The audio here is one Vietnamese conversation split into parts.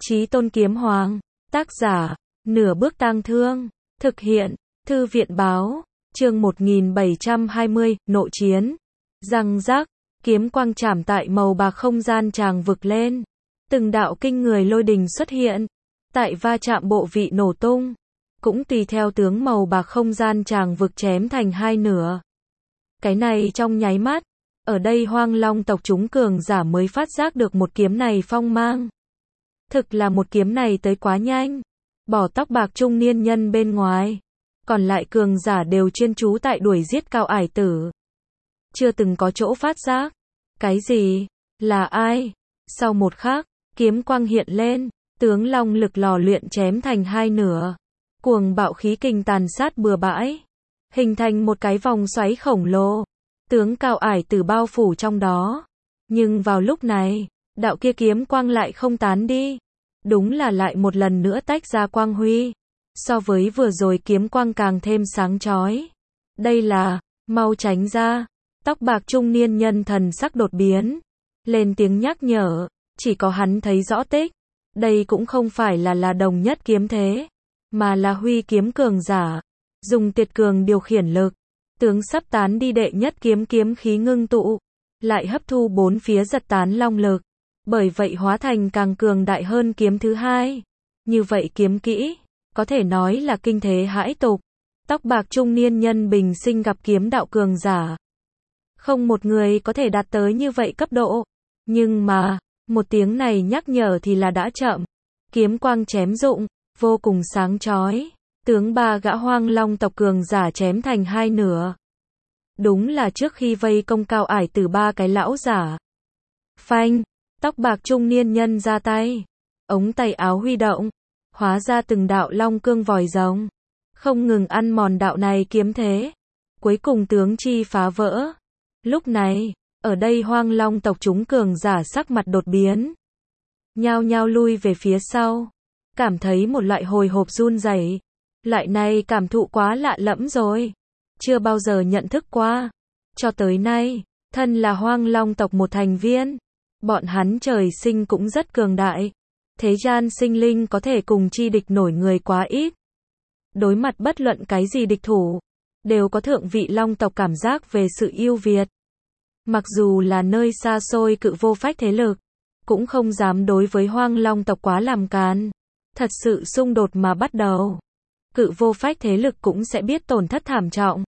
Chí Tôn Kiếm Hoàng. Tác giả, Nửa Bước Tang Thương. Thực hiện, Thư viện Báo. Chương 1720, Nội Chiến. Răng rác, kiếm quang chạm tại màu bạc không gian tràng vực lên. Từng đạo kinh người lôi đình xuất hiện. Tại va chạm bộ vị nổ tung. Cũng tùy theo tướng màu bạc không gian tràng vực chém thành hai nửa. Cái này trong nháy mắt. Ở đây Hoang Long tộc chúng cường giả mới phát giác được một kiếm này phong mang. Thực là một kiếm này tới quá nhanh. Bỏ tóc bạc trung niên nhân bên ngoài. Còn lại cường giả đều chuyên chú tại đuổi giết Cao Ải Tử. Chưa từng có chỗ phát giác. Cái gì? Là ai? Sau một khắc, kiếm quang hiện lên, tướng long lực lò luyện chém thành hai nửa. Cuồng bạo khí kình tàn sát bừa bãi. Hình thành một cái vòng xoáy khổng lồ. Tướng Cao Ải Tử bao phủ trong đó. Nhưng vào lúc này, đạo kia kiếm quang lại không tán đi. Đúng là lại một lần nữa tách ra quang huy. So với vừa rồi kiếm quang càng thêm sáng chói. Đây là, mau tránh ra. Tóc bạc trung niên nhân thần sắc đột biến. Lên tiếng nhắc nhở, chỉ có hắn thấy rõ tích. Đây cũng không phải là đồng nhất kiếm thế. Mà là huy kiếm cường giả. Dùng tuyệt cường điều khiển lực. Tướng sắp tán đi đệ nhất kiếm khí ngưng tụ. Lại hấp thu bốn phía giật tán long lực. Bởi vậy hóa thành càng cường đại hơn kiếm thứ hai. Như vậy kiếm kỹ, có thể nói là kinh thế hãi tục. Tóc bạc trung niên nhân bình sinh gặp kiếm đạo cường giả. Không một người có thể đạt tới như vậy cấp độ. Nhưng mà, một tiếng này nhắc nhở thì là đã chậm. Kiếm quang chém rụng, vô cùng sáng chói. Tướng ba gã Hoang Long tộc cường giả chém thành hai nửa. Đúng là trước khi vây công Cao Ải Tử ba cái lão giả. Phanh, tóc bạc trung niên nhân ra tay. Ống tay áo huy động. Hóa ra từng đạo long cương vòi rồng. Không ngừng ăn mòn đạo này kiếm thế. Cuối cùng tướng chi phá vỡ. Lúc này, ở đây Hoang Long tộc chúng cường giả sắc mặt đột biến. Nhao nhao lui về phía sau. Cảm thấy một loại hồi hộp run rẩy. Loại này cảm thụ quá lạ lẫm rồi. Chưa bao giờ nhận thức qua. Cho tới nay, thân là Hoang Long tộc một thành viên. Bọn hắn trời sinh cũng rất cường đại. Thế gian sinh linh có thể cùng chi địch nổi người quá ít. Đối mặt bất luận cái gì địch thủ, đều có thượng vị long tộc cảm giác về sự ưu việt. Mặc dù là nơi xa xôi cự vô phách thế lực, cũng không dám đối với Hoang Long tộc quá làm càn. Thật sự xung đột mà bắt đầu, cự vô phách thế lực cũng sẽ biết tổn thất thảm trọng.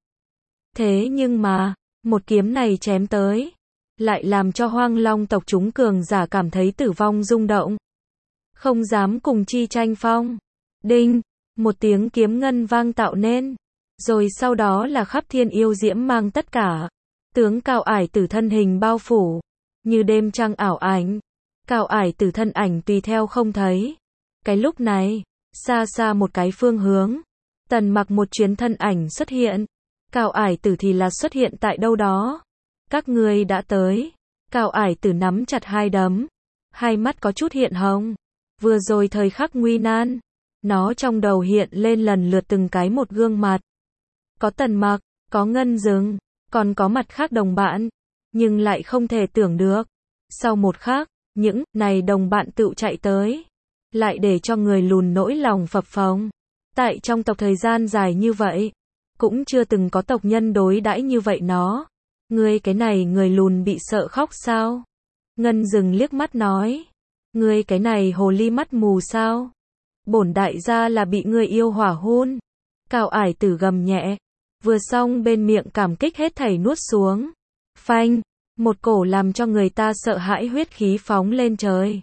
Thế nhưng mà, một kiếm này chém tới, lại làm cho Hoang Long tộc chúng cường giả cảm thấy tử vong rung động. Không dám cùng chi tranh phong. Đinh, một tiếng kiếm ngân vang tạo nên. Rồi sau đó là khắp thiên yêu diễm mang tất cả. Tướng Cao Ải Tử thân hình bao phủ. Như đêm trăng ảo ảnh. Cao Ải Tử thân ảnh tùy theo không thấy. Cái lúc này, xa xa một cái phương hướng. Tần Mặc một chuyến thân ảnh xuất hiện. Cao Ải Tử thì là xuất hiện tại đâu đó. Các ngươi đã tới. Cao Ải Tử nắm chặt hai đấm. Hai mắt có chút hiện hồng. Vừa rồi thời khắc nguy nan, nó trong đầu hiện lên lần lượt từng cái một gương mặt. Có Tần Mặc, có Ngân Dừng, còn có mặt khác đồng bạn, nhưng lại không thể tưởng được. Sau một khắc, những này đồng bạn tựu chạy tới, lại để cho người lùn nỗi lòng phập phồng. Tại trong tộc thời gian dài như vậy, cũng chưa từng có tộc nhân đối đãi như vậy nó. Ngươi cái này người lùn bị sợ khóc sao? Ngân Dừng liếc mắt nói. Ngươi cái này hồ ly mắt mù sao? Bổn đại gia là bị ngươi yêu hỏa hôn. Cao Ải Tử gầm nhẹ. Vừa xong bên miệng cảm kích hết thảy nuốt xuống. Phanh, một cổ làm cho người ta sợ hãi huyết khí phóng lên trời.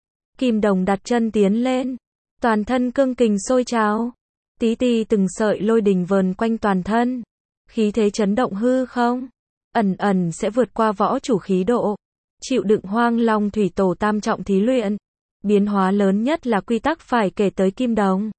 Kim Đồng đặt chân tiến lên. Toàn thân cương kình sôi trào. Tí ti từng sợi lôi đình vờn quanh toàn thân. Khí thế chấn động hư không? Ẩn ẩn sẽ vượt qua võ chủ khí độ. Chịu đựng Hoang Long thủy tổ tam trọng thí luyện. Biến hóa lớn nhất là quy tắc phải kể tới Kim Đồng.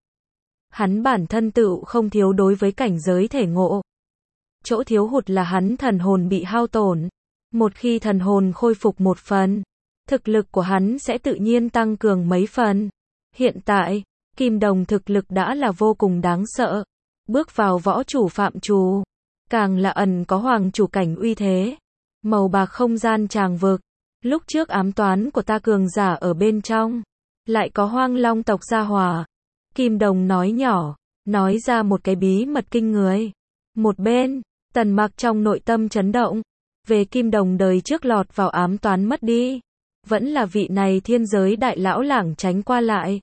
Hắn bản thân tựu không thiếu đối với cảnh giới thể ngộ. Chỗ thiếu hụt là hắn thần hồn bị hao tổn. Một khi thần hồn khôi phục một phần, thực lực của hắn sẽ tự nhiên tăng cường mấy phần. Hiện tại, Kim Đồng thực lực đã là vô cùng đáng sợ. Bước vào võ chủ phạm trù, càng là ẩn có hoàng chủ cảnh uy thế. Màu bạc không gian tràng vực. Lúc trước ám toán của ta cường giả ở bên trong. lại có Hoang Long tộc gia hỏa. Kim Đồng nói nhỏ, nói ra một cái bí mật kinh người. Một bên, Tần Mặc trong nội tâm chấn động, về Kim Đồng đời trước lọt vào ám toán mất đi, vẫn là vị này thiên giới đại lão lảng tránh qua lại.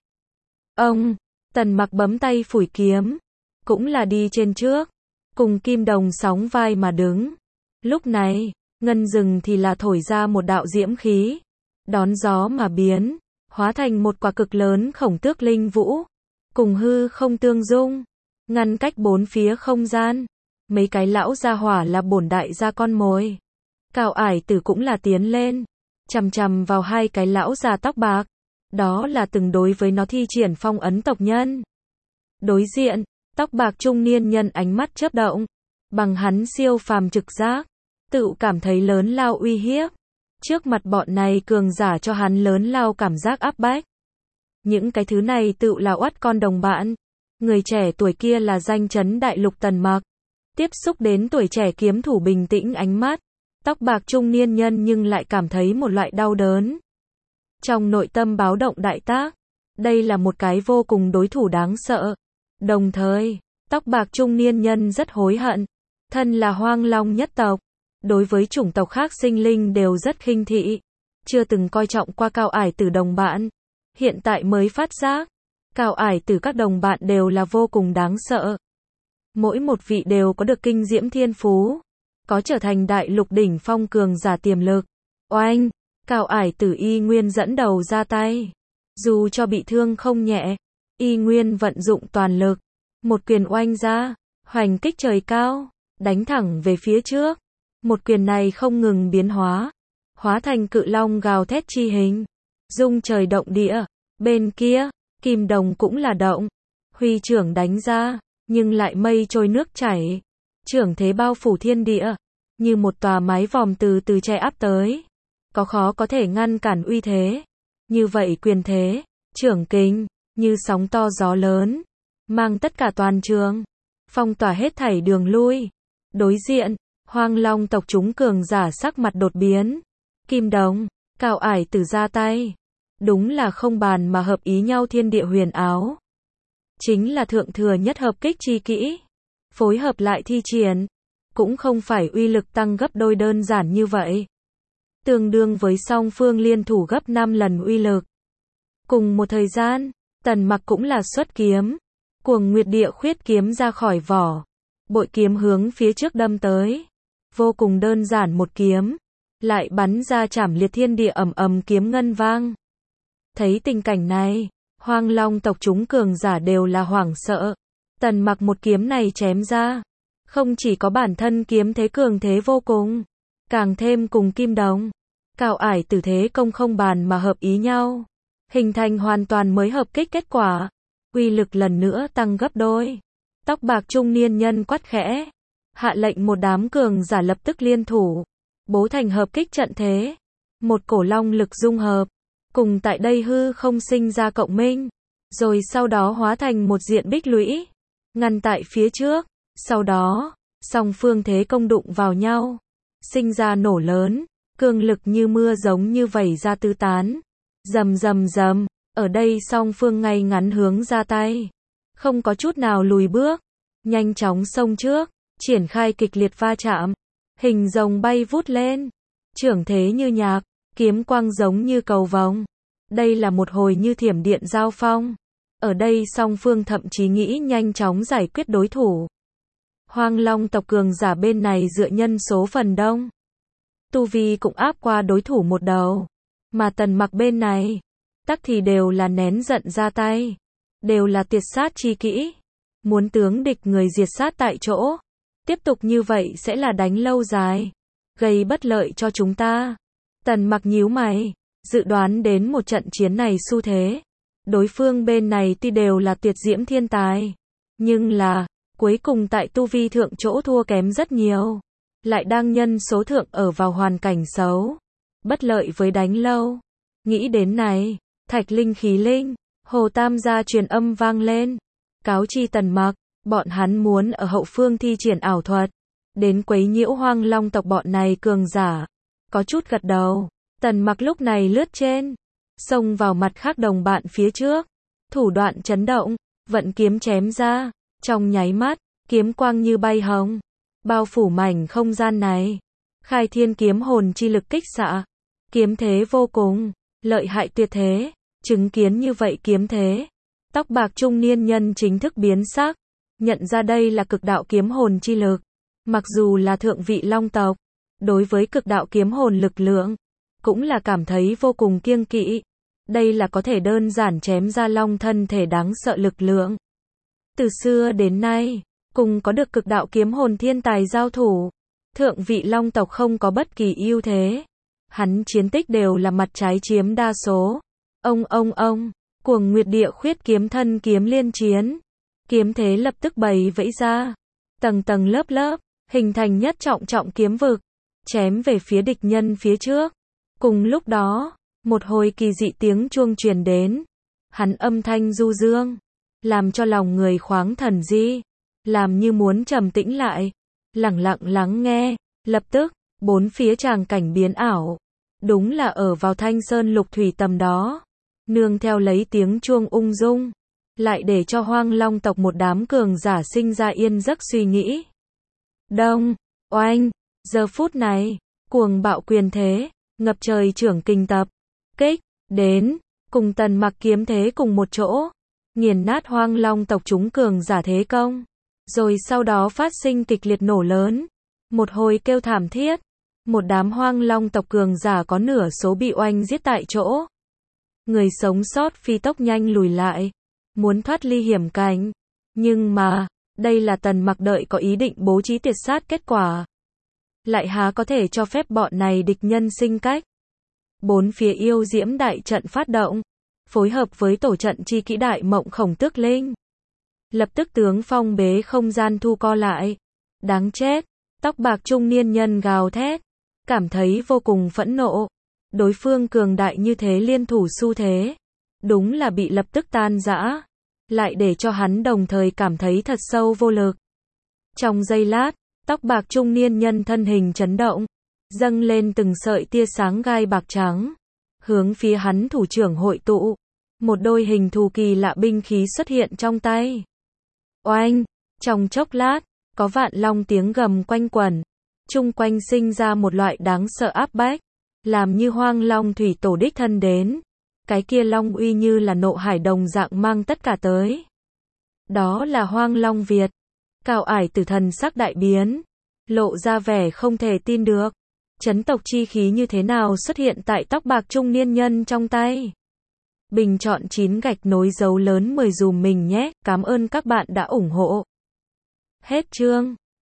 Ông, Tần Mặc bấm tay phủi kiếm, cũng là đi trên trước, cùng Kim Đồng sóng vai mà đứng. Lúc này, ngân rừng thì là thổi ra một đạo diễm khí, đón gió mà biến, hóa thành một quả cực lớn khổng tước linh vũ, cùng hư không tương dung, ngăn cách bốn phía không gian. Mấy cái lão gia hỏa là bổn đại gia con mồi. Cao Ải Tử cũng là tiến lên, chằm chằm vào hai cái lão già tóc bạc, đó là từng đối với nó thi triển phong ấn tộc nhân. Đối diện, tóc bạc trung niên nhân ánh mắt chớp động, bằng hắn siêu phàm trực giác, tự cảm thấy lớn lao uy hiếp. Trước mặt bọn này cường giả cho hắn lớn lao cảm giác áp bách. Những cái thứ này tự là oắt con đồng bạn. Người trẻ tuổi kia là danh chấn đại lục Tần Mặc. Tiếp xúc đến tuổi trẻ kiếm thủ bình tĩnh ánh mắt, tóc bạc trung niên nhân nhưng lại cảm thấy một loại đau đớn. Trong nội tâm báo động đại tác, đây là một cái vô cùng đối thủ đáng sợ. Đồng thời, tóc bạc trung niên nhân rất hối hận. Thân là Hoang Long nhất tộc, đối với chủng tộc khác sinh linh đều rất khinh thị, chưa từng coi trọng qua Cao Ải Tử đồng bạn. Hiện tại mới phát giác, Cao Ải Tử các đồng bạn đều là vô cùng đáng sợ. Mỗi một vị đều có được kinh diễm thiên phú, có trở thành đại lục đỉnh phong cường giả tiềm lực. Oanh, Cao Ải Tử y nguyên dẫn đầu ra tay. Dù cho bị thương không nhẹ, y nguyên vận dụng toàn lực. Một quyền oanh ra, hoành kích trời cao, đánh thẳng về phía trước. Một quyền này không ngừng biến hóa, hóa thành cự long gào thét chi hình, rung trời động địa. Bên kia, Kim Đồng cũng là động, huy trưởng đánh ra, nhưng lại mây trôi nước chảy, trưởng thế bao phủ thiên địa, như một tòa mái vòm từ từ che áp tới, có khó có thể ngăn cản uy thế. Như vậy quyền thế, trưởng kình, như sóng to gió lớn, mang tất cả toàn trường, phong tỏa hết thảy đường lui. Đối diện, Hoang Long tộc chúng cường giả sắc mặt đột biến. Kim Đồng, Cao Ải Tử ra tay, đúng là không bàn mà hợp ý nhau thiên địa huyền áo. Chính là thượng thừa nhất hợp kích chi kỹ, phối hợp lại thi triển, cũng không phải uy lực tăng gấp đôi đơn giản như vậy. Tương đương với song phương liên thủ gấp 5 lần uy lực. Cùng một thời gian, Tần Mặc cũng là xuất kiếm, Cuồng Nguyệt Địa Khuyết kiếm ra khỏi vỏ, bội kiếm hướng phía trước đâm tới. Vô cùng đơn giản một kiếm, lại bắn ra chảm liệt thiên địa ầm ầm kiếm ngân vang. Thấy tình cảnh này, Hoang Long tộc chúng cường giả đều là hoảng sợ. Tần Mặc một kiếm này chém ra, không chỉ có bản thân kiếm thế cường thế vô cùng, càng thêm cùng Kim Đồng, Cao Ải Tử thế công không bàn mà hợp ý nhau, hình thành hoàn toàn mới hợp kích kết quả, uy lực lần nữa tăng gấp đôi. Tóc bạc trung niên nhân quát khẽ, hạ lệnh một đám cường giả lập tức liên thủ, bố thành hợp kích trận thế, một cổ long lực dung hợp, cùng tại đây hư không sinh ra cộng minh, rồi sau đó hóa thành một diện bích lũy, ngăn tại phía trước. Sau đó, song phương thế công đụng vào nhau, sinh ra nổ lớn, cương lực như mưa giống như vẩy ra tứ tán. Rầm rầm rầm, ở đây song phương ngay ngắn hướng ra tay, không có chút nào lùi bước, nhanh chóng xông trước, triển khai kịch liệt va chạm, hình rồng bay vút lên, trưởng thế như nhạc, kiếm quang giống như cầu vồng. Đây là một hồi như thiểm điện giao phong. Ở đây song phương thậm chí nghĩ nhanh chóng giải quyết đối thủ. Hoang Long tộc cường giả bên này dựa nhân số phần đông, tu vi cũng áp qua đối thủ một đầu, mà Tần Mặc bên này, tắc thì đều là nén giận ra tay, đều là tiệt sát chi kỹ, muốn tướng địch người diệt sát tại chỗ. Tiếp tục như vậy sẽ là đánh lâu dài, gây bất lợi cho chúng ta. Tần Mặc nhíu mày, dự đoán đến một trận chiến này xu thế. Đối phương bên này tuy đều là tuyệt diễm thiên tài, nhưng là, cuối cùng tại tu vi thượng chỗ thua kém rất nhiều, lại đang nhân số thượng ở vào hoàn cảnh xấu, bất lợi với đánh lâu. Nghĩ đến này, Thạch Linh Khí Linh, Hồ Tam gia truyền âm vang lên, cáo chi Tần Mặc, bọn hắn muốn ở hậu phương thi triển ảo thuật, đến quấy nhiễu Hoang Long tộc bọn này cường giả. Có chút gật đầu, Tần Mặc lúc này lướt trên, xông vào mặt khác đồng bạn phía trước. Thủ đoạn chấn động, vận kiếm chém ra. Trong nháy mắt, kiếm quang như bay hồng, bao phủ mảnh không gian này. Khai thiên kiếm hồn chi lực kích xạ. Kiếm thế vô cùng, lợi hại tuyệt thế. Chứng kiến như vậy kiếm thế, tóc bạc trung niên nhân chính thức biến sắc. Nhận ra đây là cực đạo kiếm hồn chi lực. Mặc dù là thượng vị long tộc, đối với cực đạo kiếm hồn lực lượng, cũng là cảm thấy vô cùng kiêng kỵ. Đây là có thể đơn giản chém ra long thân thể đáng sợ lực lượng. Từ xưa đến nay, cùng có được cực đạo kiếm hồn thiên tài giao thủ, thượng vị long tộc không có bất kỳ ưu thế. Hắn chiến tích đều là mặt trái chiếm đa số. Ông, Cuồng Nguyệt Địa Khuyết kiếm thân kiếm liên chiến. Kiếm thế lập tức bày vẫy ra, tầng tầng lớp lớp, hình thành nhất trọng kiếm vực, chém về phía địch nhân phía trước. Cùng lúc đó, một hồi kỳ dị tiếng chuông truyền đến. Hắn âm thanh du dương, làm cho lòng người khoáng thần di, làm như muốn trầm tĩnh lại, lặng lặng lắng nghe. Lập tức, bốn phía tràng cảnh biến ảo. Đúng là ở vào Thanh Sơn Lục Thủy tầm đó, nương theo lấy tiếng chuông ung dung, lại để cho Hoang Long tộc một đám cường giả sinh ra yên giấc suy nghĩ. Đông, oanh, giờ phút này, cuồng bạo quyền thế, ngập trời trưởng kình tập, kích, đến, cùng Tần Mặc kiếm thế cùng một chỗ, nghiền nát Hoang Long tộc chúng cường giả thế công. Rồi sau đó phát sinh kịch liệt nổ lớn, một hồi kêu thảm thiết, một đám Hoang Long tộc cường giả có nửa số bị oanh giết tại chỗ. Người sống sót phi tốc nhanh lùi lại, muốn thoát ly hiểm cảnh. Nhưng mà, đây là Tần Mặc đợi có ý định bố trí tiệt sát kết quả. Lại há có thể cho phép bọn này địch nhân sinh cách. Bốn phía yêu diễm đại trận phát động, phối hợp với tổ trận chi kỹ đại mộng khổng tước linh. Lập tức tướng phong bế không gian thu co lại. Đáng chết, tóc bạc trung niên nhân gào thét, cảm thấy vô cùng phẫn nộ. Đối phương cường đại như thế liên thủ xu thế, đúng là bị lập tức tan rã, lại để cho hắn đồng thời cảm thấy thật sâu vô lực. Trong giây lát, tóc bạc trung niên nhân thân hình chấn động, dâng lên từng sợi tia sáng gai bạc trắng, hướng phía hắn thủ trưởng hội tụ. Một đôi hình thù kỳ lạ binh khí xuất hiện trong tay. Oanh, trong chốc lát, có vạn long tiếng gầm quanh quẩn, chung quanh sinh ra một loại đáng sợ áp bách, làm như Hoang Long thủy tổ đích thân đến. Cái kia long uy như là nộ hải đồng dạng mang tất cả tới. Đó là Hoang Long Việt. Cao ải tử thần sắc đại biến, lộ ra vẻ không thể tin được. Chấn tộc chi khí như thế nào xuất hiện tại tóc bạc trung niên nhân trong tay. Bình chọn 9 gạch nối dấu lớn 10 dùm mình nhé. Cảm ơn các bạn đã ủng hộ. Hết chương.